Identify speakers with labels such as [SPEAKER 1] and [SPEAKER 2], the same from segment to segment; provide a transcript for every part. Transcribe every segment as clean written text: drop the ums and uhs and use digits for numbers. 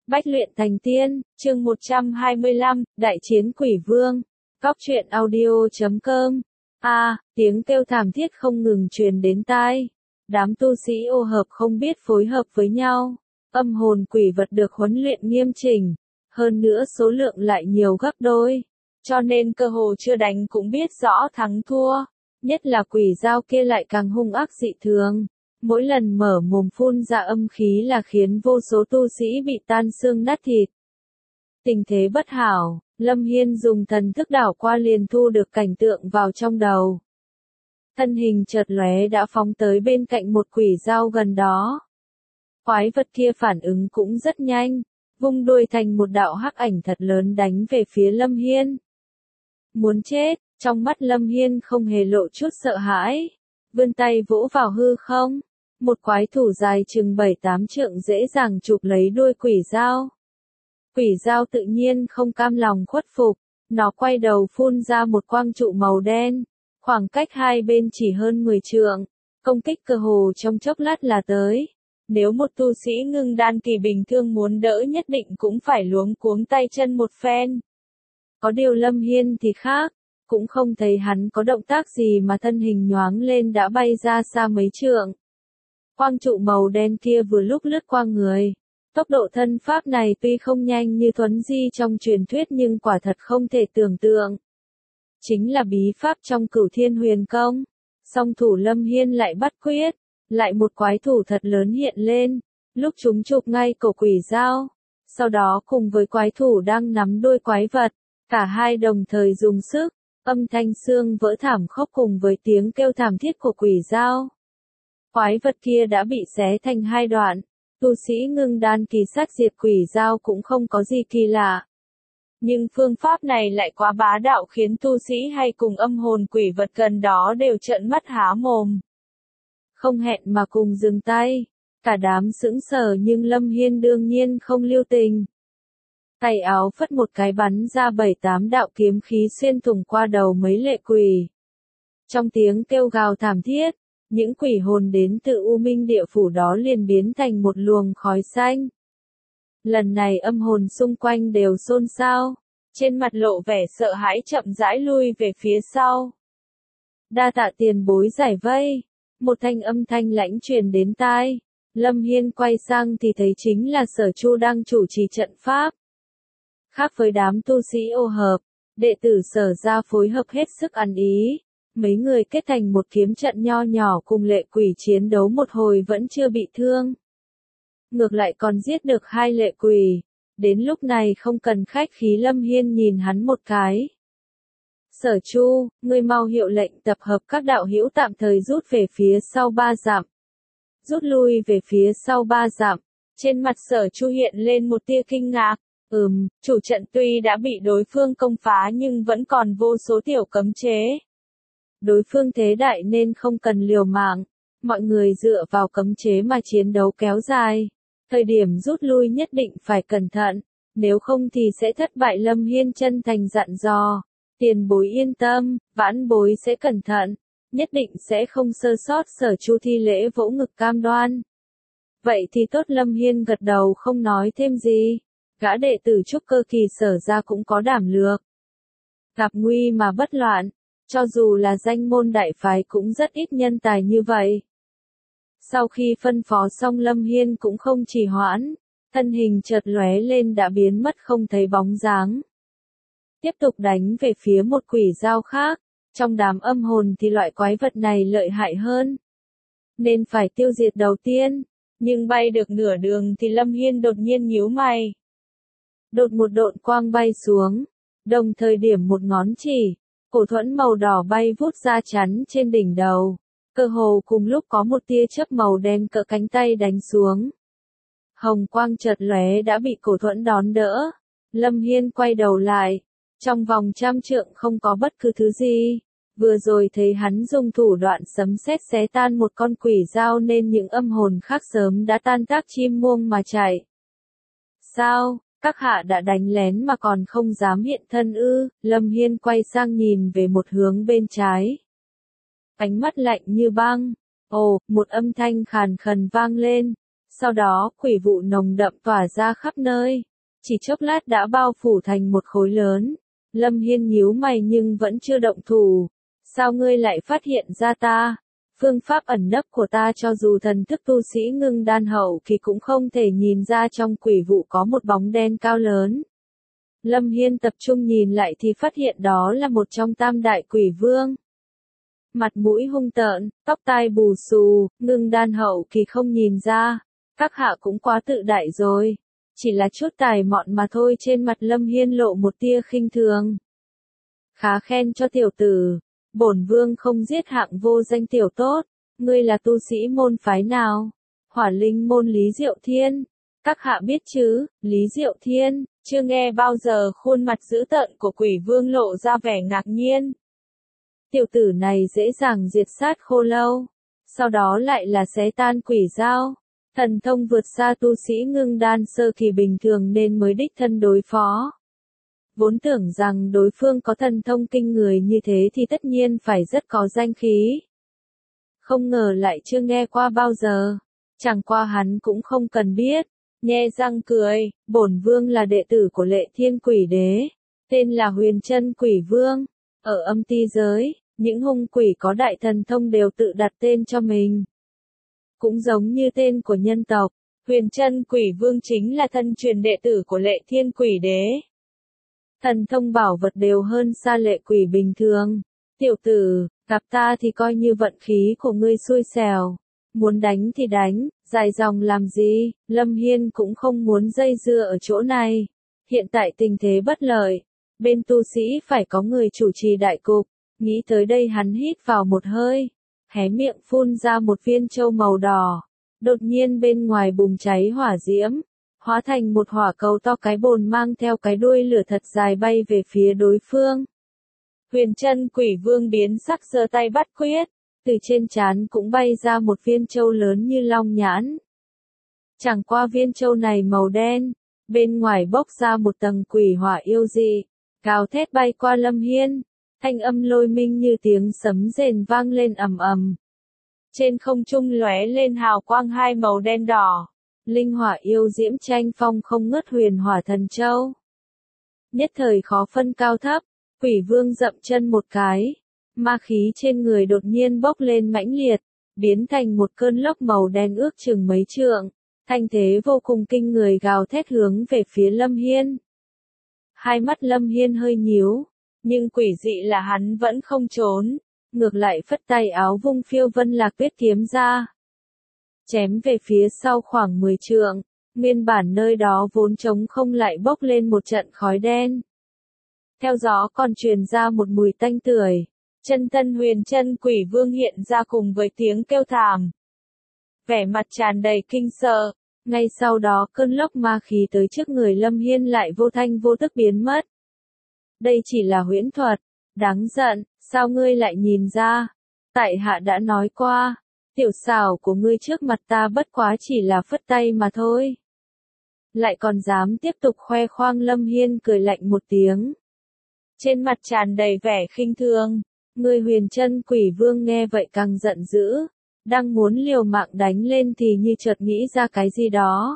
[SPEAKER 1] Bách luyện thành tiên, chương 125, Đại chiến quỷ vương. Góc truyện audio.com. Tiếng kêu thảm thiết không ngừng truyền đến tai. Đám tu sĩ ô hợp không biết phối hợp với nhau. Âm hồn quỷ vật được huấn luyện nghiêm chỉnh. Hơn nữa số lượng lại nhiều gấp đôi. Cho nên cơ hồ chưa đánh cũng biết rõ thắng thua. Nhất là quỷ dao kia lại càng hung ác dị thường. Mỗi lần mở mồm phun ra âm khí là khiến vô số tu sĩ bị tan xương nát thịt. Tình thế bất hảo, Lâm Hiên dùng thần thức đảo qua liền thu được cảnh tượng vào trong đầu. Thân hình chợt lóe đã phóng tới bên cạnh một quỷ dao gần đó. Quái vật kia phản ứng cũng rất nhanh, vung đuôi thành một đạo hắc ảnh thật lớn đánh về phía Lâm Hiên. Muốn chết, trong mắt Lâm Hiên không hề lộ chút sợ hãi, vươn tay vỗ vào hư không. Một quái thủ dài chừng 7-8 trượng dễ dàng chụp lấy đuôi quỷ dao. Quỷ dao tự nhiên không cam lòng khuất phục, nó quay đầu phun ra một quang trụ màu đen, khoảng cách hai bên chỉ hơn 10 trượng, công kích cơ hồ trong chốc lát là tới. Nếu một tu sĩ ngưng đan kỳ bình thường muốn đỡ nhất định cũng phải luống cuống tay chân một phen. Có điều Lâm Hiên thì khác, cũng không thấy hắn có động tác gì mà thân hình nhoáng lên đã bay ra xa mấy trượng. Quang trụ màu đen kia vừa lúc lướt qua người. Tốc độ thân pháp này tuy không nhanh như thuấn di trong truyền thuyết nhưng quả thật không thể tưởng tượng. Chính là bí pháp trong Cửu Thiên Huyền Công. Song thủ Lâm Hiên lại bắt quyết, lại một quái thủ thật lớn hiện lên, lúc chúng chụp ngay cổ quỷ dao. Sau đó cùng với quái thủ đang nắm đuôi quái vật, cả hai đồng thời dùng sức, âm thanh xương vỡ thảm khốc cùng với tiếng kêu thảm thiết của quỷ dao. Quái vật kia đã bị xé thành hai đoạn, tu sĩ ngưng đan kỳ sát diệt quỷ dao cũng không có gì kỳ lạ. Nhưng phương pháp này lại quá bá đạo khiến tu sĩ hay cùng âm hồn quỷ vật gần đó đều trợn mắt há mồm. Không hẹn mà cùng dừng tay, cả đám sững sờ nhưng Lâm Hiên đương nhiên không lưu tình. Tay áo phất một cái bắn ra 7-8 đạo kiếm khí xuyên thủng qua đầu mấy lệ quỷ. Trong tiếng kêu gào thảm thiết, những quỷ hồn đến từ U Minh địa phủ đó liền biến thành một luồng khói xanh. Lần này âm hồn xung quanh đều xôn xao, trên mặt lộ vẻ sợ hãi chậm rãi lui về phía sau. Đa tạ tiền bối giải vây, một thanh âm thanh lãnh truyền đến tai. Lâm Hiên quay sang thì thấy chính là Sở Chu đang chủ trì trận pháp. Khác với đám tu sĩ ô hợp, đệ tử Sở gia phối hợp hết sức ăn ý. Mấy người kết thành một kiếm trận nho nhỏ cùng lệ quỷ chiến đấu một hồi vẫn chưa bị thương. Ngược lại còn giết được 2 lệ quỷ. Đến lúc này không cần khách khí Lâm Hiên nhìn hắn một cái. Sở Chu, ngươi mau hiệu lệnh tập hợp các đạo hữu tạm thời rút về phía sau 3 dặm. Rút lui về phía sau 3 dặm. Trên mặt Sở Chu hiện lên một tia kinh ngạc. Chủ trận tuy đã bị đối phương công phá nhưng vẫn còn vô số tiểu cấm chế. Đối phương thế đại nên không cần liều mạng, mọi người dựa vào cấm chế mà chiến đấu kéo dài. Thời điểm rút lui nhất định phải cẩn thận, nếu không thì sẽ thất bại. Lâm Hiên chân thành dặn dò, tiền bối yên tâm, vãn bối sẽ cẩn thận, nhất định sẽ không sơ sót. Sở Chu thi lễ vỗ ngực cam đoan. Vậy thì tốt. Lâm Hiên gật đầu không nói thêm gì, gã đệ tử trúc cơ kỳ Sở gia cũng có đảm lược. Gặp nguy mà bất loạn. Cho dù là danh môn đại phái cũng rất ít nhân tài như vậy. Sau khi phân phó xong Lâm Hiên cũng không trì hoãn, thân hình chợt lóe lên đã biến mất không thấy bóng dáng. Tiếp tục đánh về phía một quỷ dao khác, trong đám âm hồn thì loại quái vật này lợi hại hơn, nên phải tiêu diệt đầu tiên, nhưng bay được nửa đường thì Lâm Hiên đột nhiên nhíu mày. Đột một độn quang bay xuống, đồng thời điểm một ngón chỉ. Cổ thuẫn màu đỏ bay vút ra chắn trên đỉnh đầu, cơ hồ cùng lúc có một tia chớp màu đen cỡ cánh tay đánh xuống. Hồng quang chợt lóe đã bị cổ thuẫn đón đỡ. Lâm Hiên quay đầu lại, trong vòng 100 trượng không có bất cứ thứ gì. Vừa rồi thấy hắn dùng thủ đoạn sấm sét xé tan một con quỷ dao nên những âm hồn khác sớm đã tan tác chim muông mà chạy. Sao? Các hạ đã đánh lén mà còn không dám hiện thân ư? Lâm Hiên quay sang nhìn về một hướng bên trái. Ánh mắt lạnh như băng. Ồ, một âm thanh khàn khàn vang lên. Sau đó, quỷ vụ nồng đậm tỏa ra khắp nơi. Chỉ chốc lát đã bao phủ thành một khối lớn. Lâm Hiên nhíu mày nhưng vẫn chưa động thủ. Sao ngươi lại phát hiện ra ta? Phương pháp ẩn nấp của ta cho dù thần thức tu sĩ ngưng đan hậu kỳ cũng không thể nhìn ra trong quỷ vụ có một bóng đen cao lớn. Lâm Hiên tập trung nhìn lại thì phát hiện đó là một trong tam đại quỷ vương. Mặt mũi hung tợn, tóc tai bù xù, ngưng đan hậu kỳ không nhìn ra. Các hạ cũng quá tự đại rồi. Chỉ là chút tài mọn mà thôi. Trên mặt Lâm Hiên lộ một tia khinh thường. Khá khen cho tiểu tử. Bổn vương không giết hạng vô danh tiểu tốt. Ngươi là tu sĩ môn phái nào? Hỏa linh môn Lý Diệu Thiên. Các hạ biết chứ, Lý Diệu Thiên, chưa nghe bao giờ. Khuôn mặt dữ tợn của quỷ vương lộ ra vẻ ngạc nhiên. Tiểu tử này dễ dàng diệt sát khô lâu. Sau đó lại là xé tan quỷ dao. Thần thông vượt xa tu sĩ ngưng đan sơ kỳ bình thường nên mới đích thân đối phó. Vốn tưởng rằng đối phương có thần thông kinh người như thế thì tất nhiên phải rất có danh khí. Không ngờ lại chưa nghe qua bao giờ. Chẳng qua hắn cũng không cần biết. Nhe răng cười, bổn vương là đệ tử của Lệ Thiên Quỷ Đế. Tên là Huyền Chân Quỷ Vương. Ở âm ti giới, những hung quỷ có đại thần thông đều tự đặt tên cho mình. Cũng giống như tên của nhân tộc, Huyền Chân Quỷ Vương chính là thân truyền đệ tử của Lệ Thiên Quỷ Đế. Thần thông bảo vật đều hơn xa lệ quỷ bình thường. Tiểu tử, gặp ta thì coi như vận khí của ngươi xui xẻo. Muốn đánh thì đánh, dài dòng làm gì? Lâm Hiên cũng không muốn dây dưa ở chỗ này. Hiện tại tình thế bất lợi. Bên tu sĩ phải có người chủ trì đại cục. Nghĩ tới đây hắn hít vào một hơi. Hé miệng phun ra một viên châu màu đỏ. Đột nhiên bên ngoài bùng cháy hỏa diễm. Hóa thành một hỏa cầu to cái bồn mang theo cái đuôi lửa thật dài bay về phía đối phương. Huyền Chân Quỷ Vương biến sắc giơ tay bắt quyết. Từ trên trán cũng bay ra một viên châu lớn như long nhãn. Chẳng qua viên châu này màu đen. Bên ngoài bốc ra một tầng quỷ hỏa yêu dị. Gào thét bay qua Lâm Hiên. Thanh âm lôi minh như tiếng sấm rền vang lên ầm ầm. Trên không trung lóe lên hào quang hai màu đen đỏ. Linh hỏa yêu diễm tranh phong không ngớt huyền hỏa thần châu. Nhất thời khó phân cao thấp, quỷ vương dậm chân một cái. Ma khí trên người đột nhiên bốc lên mãnh liệt, biến thành một cơn lốc màu đen ước chừng mấy trượng. Thanh thế vô cùng kinh người gào thét hướng về phía Lâm Hiên. Hai mắt Lâm Hiên hơi nhíu, nhưng quỷ dị là hắn vẫn không trốn. Ngược lại phất tay áo vung phiêu vân lạc tuyết kiếm ra. Chém về phía sau khoảng 10 trượng, nguyên bản nơi đó vốn trống không lại bốc lên một trận khói đen. Theo gió còn truyền ra một mùi tanh tưởi, chân thân Huyền Chân Quỷ Vương hiện ra cùng với tiếng kêu thảm. Vẻ mặt tràn đầy kinh sợ, ngay sau đó cơn lốc ma khí tới trước người Lâm Hiên lại vô thanh vô tức biến mất. Đây chỉ là huyễn thuật, đáng giận, sao ngươi lại nhìn ra? Tại hạ đã nói qua. Tiểu xảo của ngươi trước mặt ta bất quá chỉ là phất tay mà thôi. Lại còn dám tiếp tục khoe khoang. Lâm Hiên cười lạnh một tiếng. Trên mặt tràn đầy vẻ khinh thường. Người Huyền Chân Quỷ Vương nghe vậy càng giận dữ. Đang muốn liều mạng đánh lên thì như chợt nghĩ ra cái gì đó.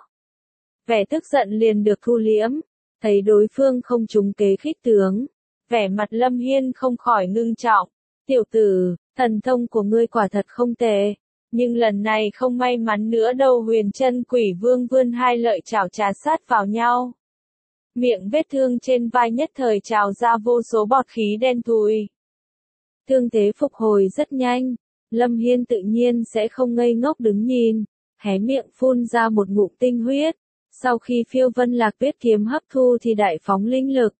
[SPEAKER 1] Vẻ tức giận liền được thu liễm. Thấy đối phương không trúng kế khích tướng. Vẻ mặt Lâm Hiên không khỏi ngưng trọng. Tiểu tử, thần thông của ngươi quả thật không tệ. Nhưng lần này không may mắn nữa đâu. Huyền Chân Quỷ Vương vươn hai lợi chảo trà sát vào nhau. Miệng vết thương trên vai nhất thời trào ra vô số bọt khí đen thui. Thương thế phục hồi rất nhanh. Lâm Hiên tự nhiên sẽ không ngây ngốc đứng nhìn. Hé miệng phun ra một ngụm tinh huyết. Sau khi phiêu vân lạc tuyết kiếm hấp thu thì đại phóng linh lực.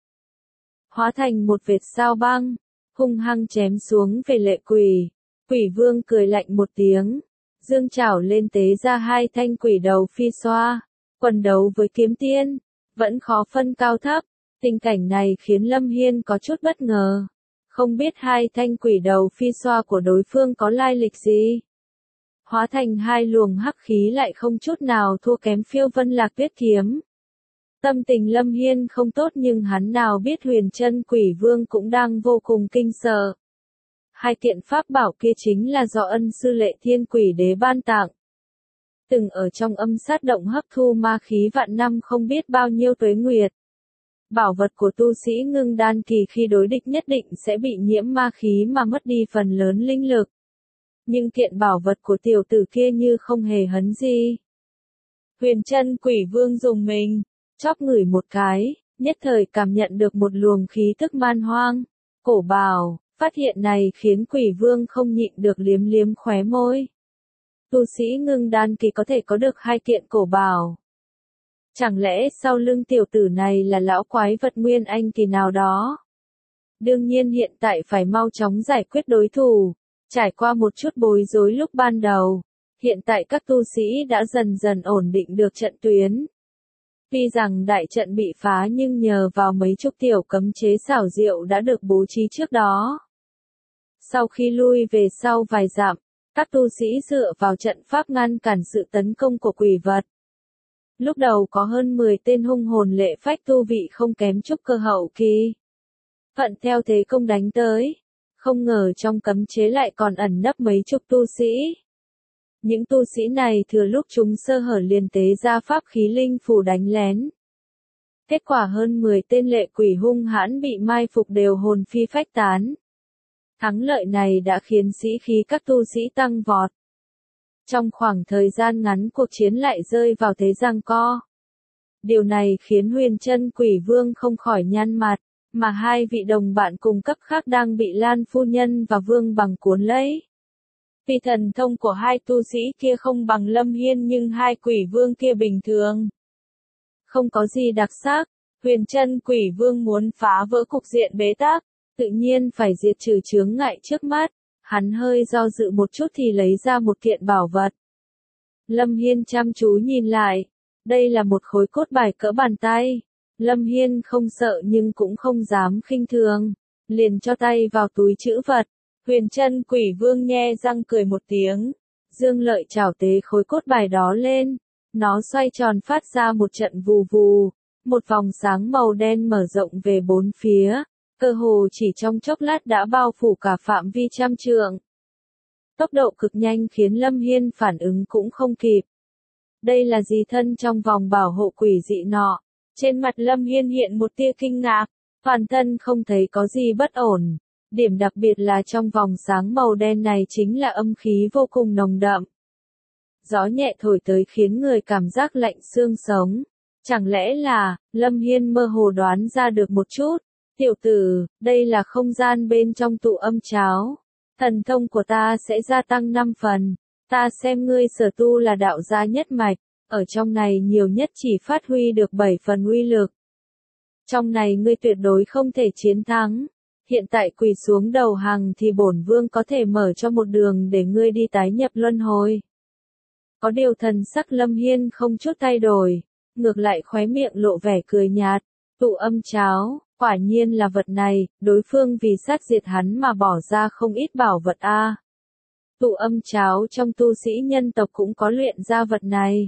[SPEAKER 1] Hóa thành một vệt sao băng. Hung hăng chém xuống về lệ quỷ. Quỷ vương cười lạnh một tiếng. Dương chảo lên tế ra hai thanh quỷ đầu phi xoa. Quần đấu với kiếm tiên. Vẫn khó phân cao thấp. Tình cảnh này khiến Lâm Hiên có chút bất ngờ. Không biết hai thanh quỷ đầu phi xoa của đối phương có lai lịch gì. Hóa thành hai luồng hắc khí lại không chút nào thua kém phiêu vân lạc tuyết kiếm. Tâm tình Lâm Hiên không tốt nhưng hắn nào biết Huyền Chân Quỷ Vương cũng đang vô cùng kinh sợ. Hai kiện pháp bảo kia chính là do ân sư Lệ Thiên Quỷ Đế ban tặng. từng ở trong âm sát động hấp thu ma khí vạn năm không biết bao nhiêu tuế nguyệt. Bảo vật của tu sĩ ngưng đan kỳ khi đối địch nhất định sẽ bị nhiễm ma khí mà mất đi phần lớn linh lực. Nhưng kiện bảo vật của tiểu tử kia như không hề hấn gì. Huyền Chân Quỷ Vương dùng mình, chóp ngửi một cái, nhất thời cảm nhận được một luồng khí tức man hoang. Cổ bào, phát hiện này khiến Quỷ Vương không nhịn được liếm liếm khóe môi. Tu sĩ ngưng đan kỳ có thể có được 2 kiện cổ bào. Chẳng lẽ sau lưng tiểu tử này là lão quái vật nguyên anh kỳ nào đó? Đương nhiên hiện tại phải mau chóng giải quyết đối thủ. Trải qua một chút bối rối lúc ban đầu, hiện tại các tu sĩ đã dần dần ổn định được trận tuyến. Tuy rằng đại trận bị phá nhưng nhờ vào mấy chục tiểu cấm chế xảo diệu đã được bố trí trước đó. Sau khi lui về sau vài dặm, các tu sĩ dựa vào trận pháp ngăn cản sự tấn công của quỷ vật. Lúc đầu có hơn 10 tên hung hồn lệ phách tu vị không kém trúc cơ hậu kỳ. Thuận theo thế công đánh tới. Không ngờ trong cấm chế lại còn ẩn nấp mấy chục tu sĩ. Những tu sĩ này thừa lúc chúng sơ hở liền tế ra pháp khí linh phù đánh lén. Kết quả hơn 10 tên lệ quỷ hung hãn bị mai phục đều hồn phi phách tán. Thắng lợi này đã khiến sĩ khí các tu sĩ tăng vọt. Trong khoảng thời gian ngắn cuộc chiến lại rơi vào thế giằng co. Điều này khiến Huyền Chân Quỷ Vương không khỏi nhăn mặt, mà 2 vị đồng bạn cùng cấp khác đang bị Lan phu nhân và Vương Bằng cuốn lấy. Vì thần thông của 2 tu sĩ kia không bằng Lâm Hiên nhưng 2 quỷ vương kia bình thường. Không có gì đặc sắc, Huyền Chân Quỷ Vương muốn phá vỡ cục diện bế tắc, tự nhiên phải diệt trừ chướng ngại trước mắt. Hắn hơi do dự một chút thì lấy ra một kiện bảo vật. Lâm Hiên chăm chú nhìn lại, đây là một khối cốt bài cỡ bàn tay. Lâm Hiên không sợ nhưng cũng không dám khinh thường, liền cho tay vào túi trữ vật. Huyền Chân Quỷ Vương nhe răng cười một tiếng, dương lợi chảo tế khối cốt bài đó lên, nó xoay tròn phát ra một trận vù vù, một vòng sáng màu đen mở rộng về 4 phía, cơ hồ chỉ trong chốc lát đã bao phủ cả phạm vi trăm trượng. Tốc độ cực nhanh khiến Lâm Hiên phản ứng cũng không kịp. Đây là gì thân trong vòng bảo hộ quỷ dị nọ? Trên mặt Lâm Hiên hiện một tia kinh ngạc, toàn thân không thấy có gì bất ổn. Điểm đặc biệt là trong vòng sáng màu đen này chính là âm khí vô cùng nồng đậm. Gió nhẹ thổi tới khiến người cảm giác lạnh xương sống. Chẳng lẽ là, Lâm Hiên mơ hồ đoán ra được một chút. Tiểu tử, đây là không gian bên trong tụ âm cháo. Thần thông của ta sẽ gia tăng 5 phần. Ta xem ngươi sở tu là đạo gia nhất mạch. Ở trong này nhiều nhất chỉ phát huy được 7 phần uy lực. Trong này ngươi tuyệt đối không thể chiến thắng. Hiện tại quỳ xuống đầu hàng thì bổn vương có thể mở cho một đường để ngươi đi tái nhập luân hồi. Có điều thần sắc Lâm Hiên không chút thay đổi, ngược lại khóe miệng lộ vẻ cười nhạt. Tụ âm cháo, quả nhiên là vật này, đối phương vì sát diệt hắn mà bỏ ra không ít bảo vật a. Tụ âm cháo trong tu sĩ nhân tộc cũng có luyện ra vật này.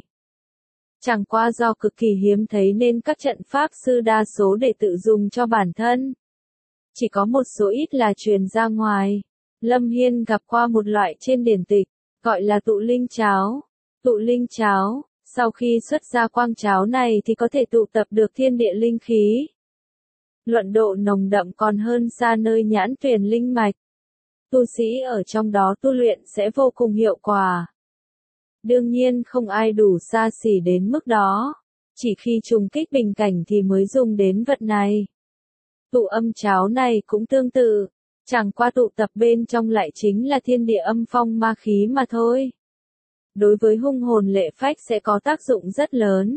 [SPEAKER 1] Chẳng qua do cực kỳ hiếm thấy nên các trận pháp sư đa số để tự dùng cho bản thân. Chỉ có một số ít là truyền ra ngoài. Lâm Hiên gặp qua một loại trên điển tịch, gọi là tụ linh cháo. Tụ linh cháo, sau khi xuất ra quang cháo này thì có thể tụ tập được thiên địa linh khí. Luận độ nồng đậm còn hơn xa nơi nhãn tuyển linh mạch. Tu sĩ ở trong đó tu luyện sẽ vô cùng hiệu quả. Đương nhiên không ai đủ xa xỉ đến mức đó. Chỉ khi trùng kích bình cảnh thì mới dùng đến vật này. Tụ âm cháo này cũng tương tự, chẳng qua tụ tập bên trong lại chính là thiên địa âm phong ma khí mà thôi. Đối với hung hồn lệ phách sẽ có tác dụng rất lớn.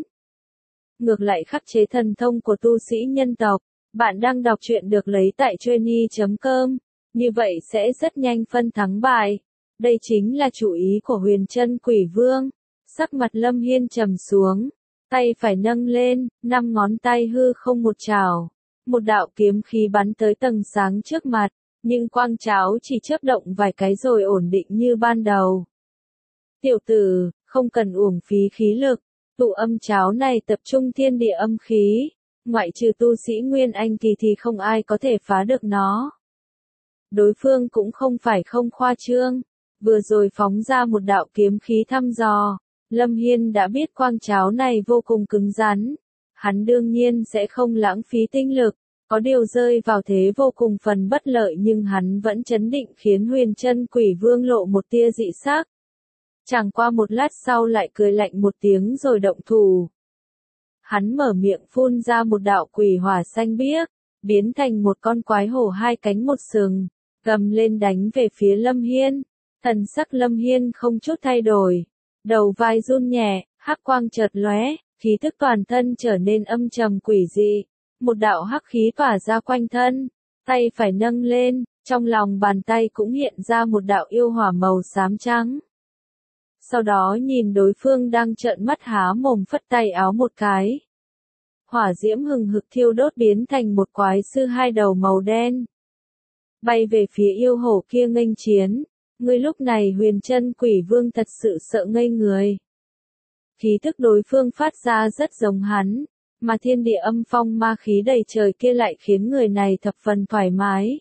[SPEAKER 1] Ngược lại khắc chế thần thông của tu sĩ nhân tộc, bạn đang đọc truyện được lấy tại Truyeni.com, như vậy sẽ rất nhanh phân thắng bại. Đây chính là chủ ý của Huyền Chân Quỷ Vương. Sắc mặt Lâm Hiên trầm xuống, tay phải nâng lên, 5 ngón tay hư không một trảo. Một đạo kiếm khí bắn tới tầng sáng trước mặt, nhưng quang cháo chỉ chớp động vài cái rồi ổn định như ban đầu. Tiểu tử, không cần uổng phí khí lực, tụ âm cháo này tập trung thiên địa âm khí, ngoại trừ tu sĩ Nguyên Anh kỳ thì không ai có thể phá được nó. Đối phương cũng không phải không khoa trương, vừa rồi phóng ra một đạo kiếm khí thăm dò, Lâm Hiên đã biết quang cháo này vô cùng cứng rắn. Hắn đương nhiên sẽ không lãng phí tinh lực, có điều rơi vào thế vô cùng phần bất lợi nhưng hắn vẫn trấn định khiến Huyền Chân Quỷ Vương lộ một tia dị sắc. Chẳng qua một lát sau lại cười lạnh một tiếng rồi động thủ. Hắn mở miệng phun ra một đạo quỷ hỏa xanh biếc, biến thành một con quái hổ hai cánh một sừng, gầm lên đánh về phía Lâm Hiên. Thần sắc Lâm Hiên không chút thay đổi, đầu vai run nhẹ, hắc quang chợt lóe, khí tức toàn thân trở nên âm trầm quỷ dị, một đạo hắc khí tỏa ra quanh thân, tay phải nâng lên, trong lòng bàn tay cũng hiện ra một đạo yêu hỏa màu xám trắng. Sau đó nhìn đối phương đang trợn mắt há mồm phất tay áo một cái. Hỏa diễm hừng hực thiêu đốt biến thành một quái sư hai đầu màu đen. Bay về phía yêu hổ kia nghênh chiến. Người lúc này Huyền Chân Quỷ Vương thật sự sợ ngây người. Khí tức đối phương phát ra rất giống hắn, mà thiên địa âm phong ma khí đầy trời kia lại khiến người này thập phần thoải mái.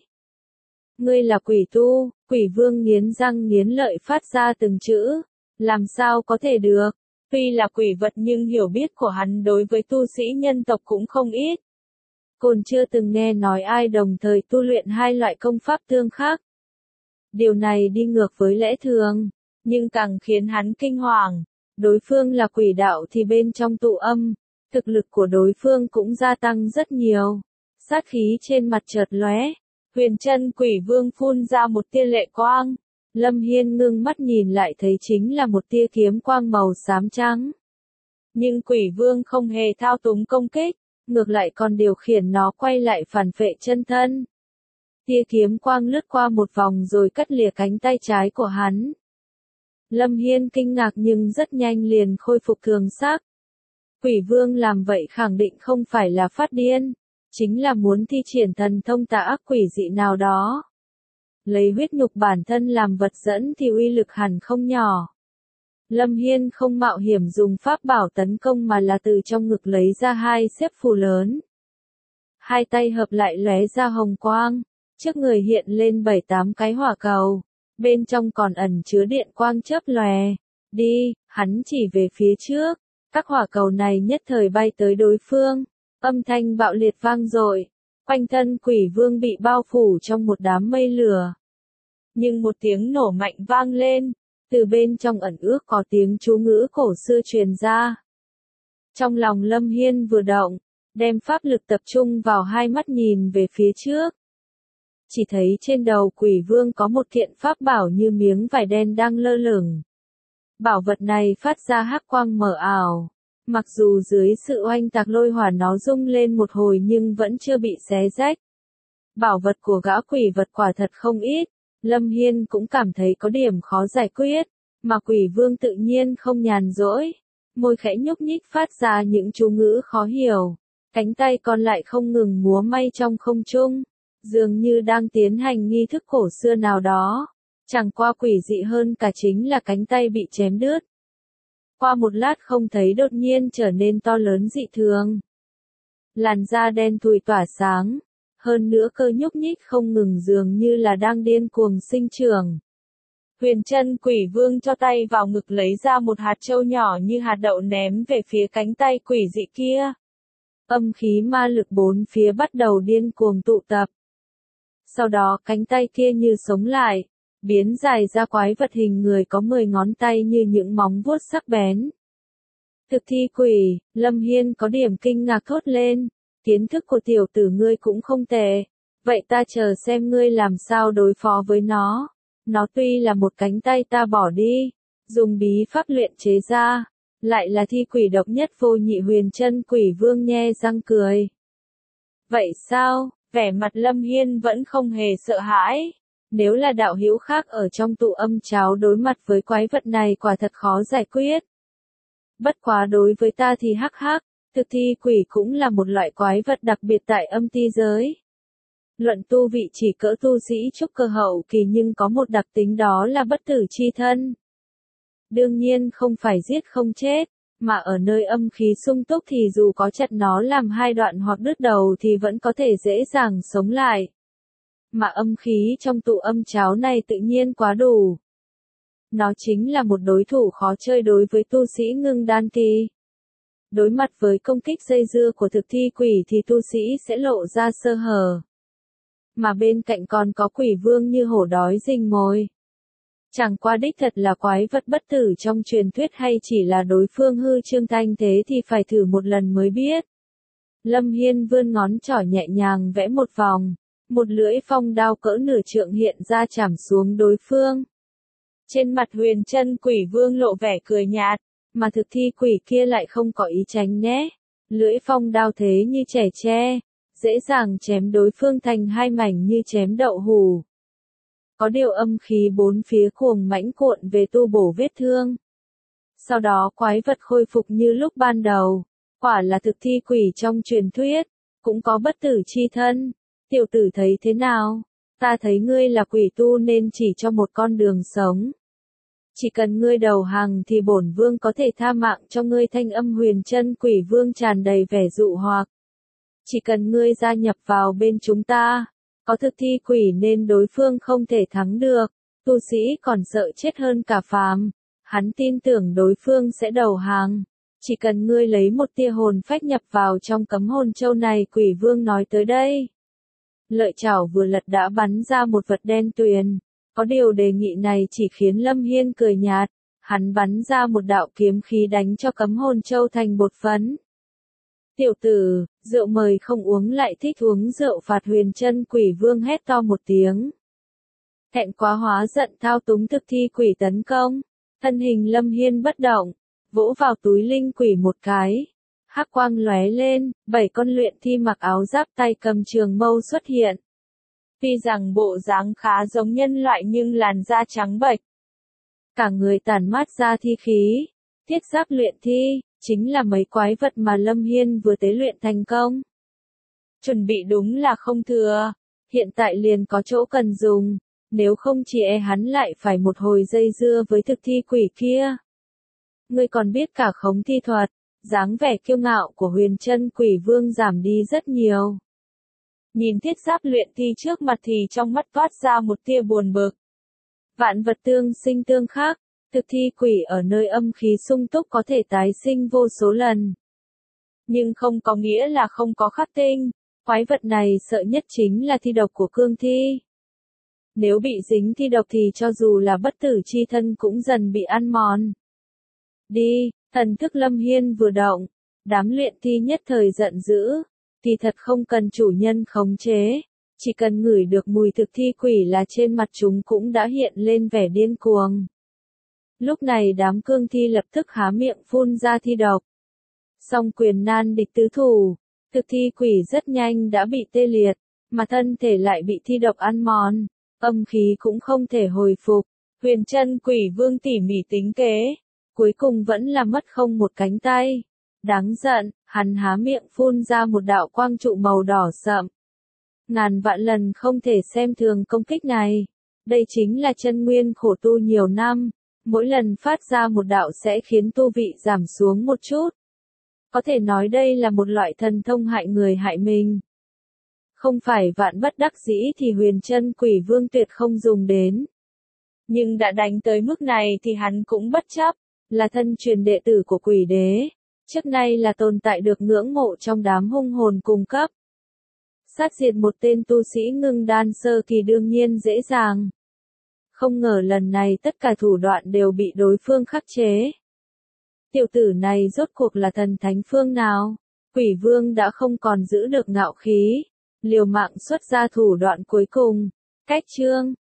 [SPEAKER 1] Ngươi là quỷ tu, Quỷ Vương nghiến răng nghiến lợi phát ra từng chữ. Làm sao có thể được? Tuy là quỷ vật nhưng hiểu biết của hắn đối với tu sĩ nhân tộc cũng không ít. Còn chưa từng nghe nói ai đồng thời tu luyện hai loại công pháp tương khác. Điều này đi ngược với lẽ thường, nhưng càng khiến hắn kinh hoàng. Đối phương là quỷ đạo thì bên trong tụ âm, thực lực của đối phương cũng gia tăng rất nhiều. Sát khí trên mặt chợt lóe, Huyền Chân Quỷ Vương phun ra một tia lệ quang. Lâm Hiên ngưng mắt nhìn lại thấy chính là một tia kiếm quang màu xám trắng. Nhưng Quỷ Vương không hề thao túng công kích, ngược lại còn điều khiển nó quay lại phản phệ chân thân. Tia kiếm quang lướt qua một vòng rồi cắt lìa cánh tay trái của hắn. Lâm Hiên kinh ngạc nhưng rất nhanh liền khôi phục thường sắc. Quỷ Vương làm vậy khẳng định không phải là phát điên, chính là muốn thi triển thần thông tà ác quỷ dị nào đó. Lấy huyết nhục bản thân làm vật dẫn thì uy lực hẳn không nhỏ. Lâm Hiên không mạo hiểm dùng pháp bảo tấn công mà là từ trong ngực lấy ra hai xếp phù lớn. Hai tay hợp lại lóe ra hồng quang, trước người hiện lên 7-8 cái hỏa cầu, bên trong còn ẩn chứa điện quang chớp lòe. Đi, hắn chỉ về phía trước, các hỏa cầu này nhất thời bay tới đối phương, âm thanh bạo liệt vang dội. Quanh thân Quỷ Vương bị bao phủ trong một đám mây lửa. Nhưng một tiếng nổ mạnh vang lên, từ bên trong ẩn ước có tiếng chú ngữ cổ xưa truyền ra. Trong lòng Lâm Hiên vừa động, đem pháp lực tập trung vào hai mắt nhìn về phía trước. Chỉ thấy trên đầu Quỷ Vương có một kiện pháp bảo như miếng vải đen đang lơ lửng. Bảo vật này phát ra hắc quang mờ ảo. Mặc dù dưới sự oanh tạc lôi hỏa nó rung lên một hồi nhưng vẫn chưa bị xé rách. Bảo vật của gã quỷ vật quả thật không ít, Lâm Hiên cũng cảm thấy có điểm khó giải quyết, mà Quỷ Vương tự nhiên không nhàn rỗi. Môi khẽ nhúc nhích phát ra những chú ngữ khó hiểu, cánh tay còn lại không ngừng múa may trong không trung, dường như đang tiến hành nghi thức cổ xưa nào đó. Chẳng qua quỷ dị hơn cả chính là cánh tay bị chém đứt. Qua một lát không thấy đột nhiên trở nên to lớn dị thường. Làn da đen thui tỏa sáng, hơn nữa cơ nhúc nhích không ngừng dường như là đang điên cuồng sinh trưởng. Huyền Chân Quỷ Vương cho tay vào ngực lấy ra một hạt châu nhỏ như hạt đậu ném về phía cánh tay quỷ dị kia. Âm khí ma lực bốn phía bắt đầu điên cuồng tụ tập. Sau đó cánh tay kia như sống lại, biến dài ra quái vật hình người có 10 ngón tay như những móng vuốt sắc bén. Thực thi quỷ, Lâm Hiên có điểm kinh ngạc thốt lên, kiến thức của tiểu tử ngươi cũng không tệ, vậy ta chờ xem ngươi làm sao đối phó với nó. Nó tuy là một cánh tay ta bỏ đi, dùng bí pháp luyện chế ra, lại là thi quỷ độc nhất vô nhị. Huyền Chân Quỷ Vương nhe răng cười. Vậy sao? Vẻ mặt Lâm Hiên vẫn không hề sợ hãi. Nếu là đạo hữu khác ở trong tụ âm cháo đối mặt với quái vật này quả thật khó giải quyết. Bất quá đối với ta thì hắc hắc, thực thi quỷ cũng là một loại quái vật đặc biệt tại âm ti giới. Luận tu vị chỉ cỡ tu sĩ trúc cơ hậu kỳ nhưng có một đặc tính đó là bất tử chi thân. Đương nhiên không phải giết không chết, mà ở nơi âm khí sung túc thì dù có chặt nó làm hai đoạn hoặc đứt đầu thì vẫn có thể dễ dàng sống lại. Mà âm khí trong tụ âm cháo này tự nhiên quá đủ. Nó chính là một đối thủ khó chơi đối với tu sĩ ngưng đan kỳ. Đối mặt với công kích dây dưa của thực thi quỷ thì tu sĩ sẽ lộ ra sơ hở. Mà bên cạnh còn có quỷ vương như hổ đói rình mồi. Chẳng qua đích thật là quái vật bất tử trong truyền thuyết hay chỉ là đối phương hư trương thanh thế thì phải thử một lần mới biết. Lâm Hiên vươn ngón trỏ nhẹ nhàng vẽ một vòng, một lưỡi phong đao cỡ nửa trượng hiện ra chảm xuống đối phương. Trên mặt Huyền Chân Quỷ Vương lộ vẻ cười nhạt, mà thực thi quỷ kia lại không có ý tránh né. Lưỡi phong đao thế như trẻ tre, dễ dàng chém đối phương thành hai mảnh như chém đậu hủ. Có điều âm khí bốn phía cuồng mãnh cuộn về tu bổ vết thương. Sau đó quái vật khôi phục như lúc ban đầu. Quả là thực thi quỷ trong truyền thuyết, cũng có bất tử chi thân. Tiểu tử thấy thế nào? Ta thấy ngươi là quỷ tu nên chỉ cho một con đường sống. Chỉ cần ngươi đầu hàng thì bổn vương có thể tha mạng cho ngươi. Thanh âm Huyền Chân Quỷ Vương tràn đầy vẻ dụ hoặc. Chỉ cần ngươi gia nhập vào bên chúng ta, có thực thi quỷ nên đối phương không thể thắng được. Tu sĩ còn sợ chết hơn cả phàm. Hắn tin tưởng đối phương sẽ đầu hàng. Chỉ cần ngươi lấy một tia hồn phách nhập vào trong cấm hồn châu này. Quỷ Vương nói tới đây. Lợi chảo vừa lật đã bắn ra một vật đen tuyền. Có điều đề nghị này chỉ khiến Lâm Hiên cười nhạt. Hắn bắn ra một đạo kiếm khí đánh cho cấm hồn châu thành bột phấn. Tiểu tử, rượu mời không uống lại thích uống rượu phạt. Huyền Chân Quỷ Vương hét to một tiếng. Thẹn quá hóa giận thao túng thực thi quỷ tấn công. Thân hình Lâm Hiên bất động, vỗ vào túi linh quỷ một cái. Hắc quang lóe lên, 7 con luyện thi mặc áo giáp tay cầm trường mâu xuất hiện. Tuy rằng bộ dáng khá giống nhân loại nhưng làn da trắng bệch. Cả người tản mát ra thi khí. Thiết giáp luyện thi, chính là mấy quái vật mà Lâm Hiên vừa tế luyện thành công. Chuẩn bị đúng là không thừa. Hiện tại liền có chỗ cần dùng. Nếu không chỉ hắn lại phải một hồi dây dưa với thực thi quỷ kia. Ngươi còn biết cả khống thi thuật. Dáng vẻ kiêu ngạo của Huyền Chân Quỷ Vương giảm đi rất nhiều. Nhìn thiết giáp luyện thi trước mặt thì trong mắt toát ra một tia buồn bực. Vạn vật tương sinh tương khắc, thực thi quỷ ở nơi âm khí sung túc có thể tái sinh vô số lần. Nhưng không có nghĩa là không có khắc tinh, quái vật này sợ nhất chính là thi độc của cương thi. Nếu bị dính thi độc thì cho dù là bất tử chi thân cũng dần bị ăn mòn. Đi, thần thức Lâm Hiên vừa động, đám luyện thi nhất thời giận dữ, thì thật không cần chủ nhân khống chế, chỉ cần ngửi được mùi thực thi quỷ là trên mặt chúng cũng đã hiện lên vẻ điên cuồng. Lúc này đám cương thi lập tức há miệng phun ra thi độc. Song quyền nan địch tứ thủ, thực thi quỷ rất nhanh đã bị tê liệt, mà thân thể lại bị thi độc ăn mòn, âm khí cũng không thể hồi phục. Huyền Chân Quỷ Vương tỉ mỉ tính kế, cuối cùng vẫn là mất không một cánh tay. Đáng giận, hắn há miệng phun ra một đạo quang trụ màu đỏ sậm. Ngàn vạn lần không thể xem thường công kích này. Đây chính là chân nguyên khổ tu nhiều năm, mỗi lần phát ra một đạo sẽ khiến tu vị giảm xuống một chút. Có thể nói đây là một loại thần thông hại người hại mình. Không phải vạn bất đắc dĩ thì Huyền Chân Quỷ Vương tuyệt không dùng đến. Nhưng đã đánh tới mức này thì hắn cũng bất chấp, là thân truyền đệ tử của Quỷ Đế. Trước nay là tồn tại được ngưỡng mộ trong đám hung hồn cung cấp. Sát diệt một tên tu sĩ ngưng đan sơ kỳ đương nhiên dễ dàng. Không ngờ lần này tất cả thủ đoạn đều bị đối phương khắc chế. Tiểu tử này rốt cuộc là thần thánh phương nào? Quỷ Vương đã không còn giữ được ngạo khí, liều mạng xuất ra thủ đoạn cuối cùng. Cách chương